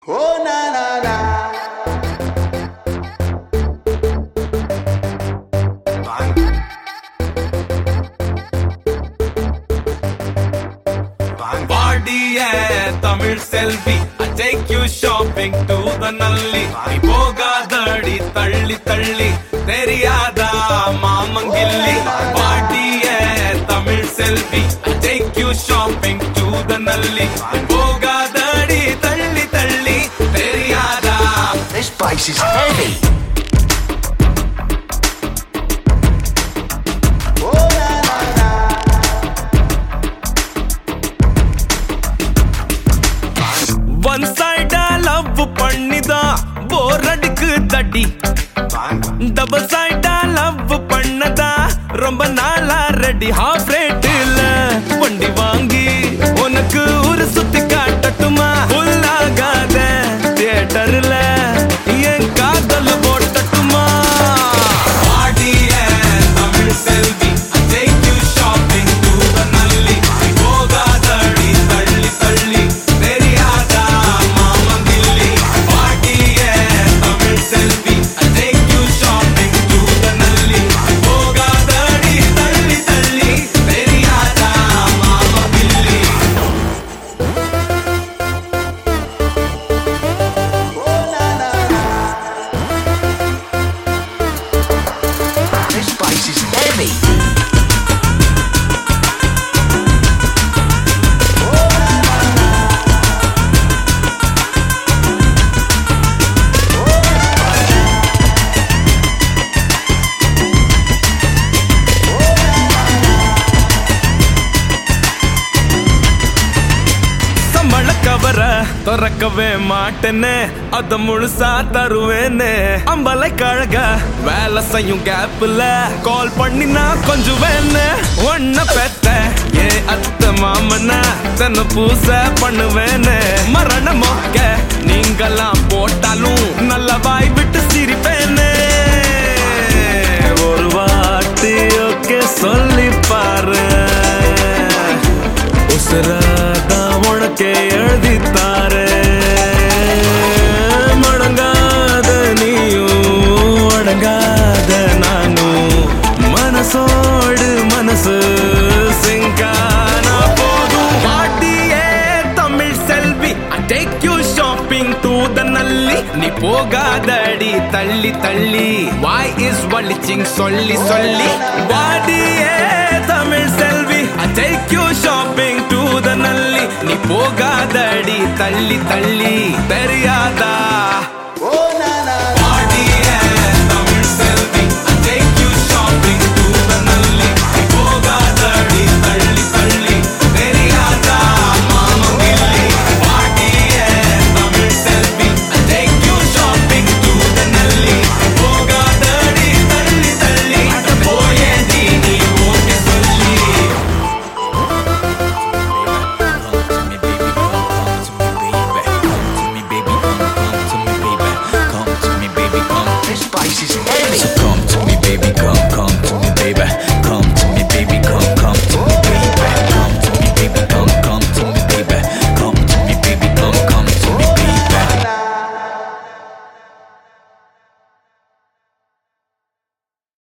Oh na na na. Party Tamil Selvi, I take you shopping to the Nalli. Ipoga dadi talli talli, theriyada mamangilli. Party Tamil Selvi, I take you shopping to the Nalli. Ipoga dadi talli talli, theriyada. This place is heavy. Oh na na na. One side love pannida bore adukku tadi, double side love pannada romba naala ready. Half rate la vandi vaangi unakku oru sutti kaatatuma, full agada theater la yen kaadal potatuma. Party Tamil Selvi, I take you shopping to the Nalli. Ipoga dadi talli talli, theriyada mamangilli. Party Tamil Selvi, I take you shopping to the Nalli. Ipoga dadi talli talli, theriyada mamangilli. Oh na na na. This place is heavy. சம்பள கவர திறக்கவே மாட்டேன்னு அத முழுசா தருவேன்னு, அம்பலை கழக வேலை செய்யும் கேப்ல கால் பண்ணி நான் கொஞ்சம் வேணு. ஒன்ன பெத்த ஏ அத்த மாமனா தன்னை பூச பண்ணுவேன்னு, மரண மொக்க நீங்கெல்லாம் போட்டாலும் நல்ல வாய் விட்டு சிரிப்பேன்னு. ஒரு வாட்டி ஓகே சொல்லி பாரு, உசுராதான் உனக்கே எழுதித்தாரு. மடங்காத நீயும் அடங்காத நானும், மனசோடு மனசு சிங்கானா போதும். பாட்டியே தமிழ் செல்வி, I take you shopping to the Nalli. நீ போகாதடி தள்ளி தள்ளி, why is வலிச்சிங் சொல்லி சொல்லி. பாட்டியே தமிழ் செல்வி, I take you shopping to the Nalli. நீ போகாதடி தள்ளி தள்ளி.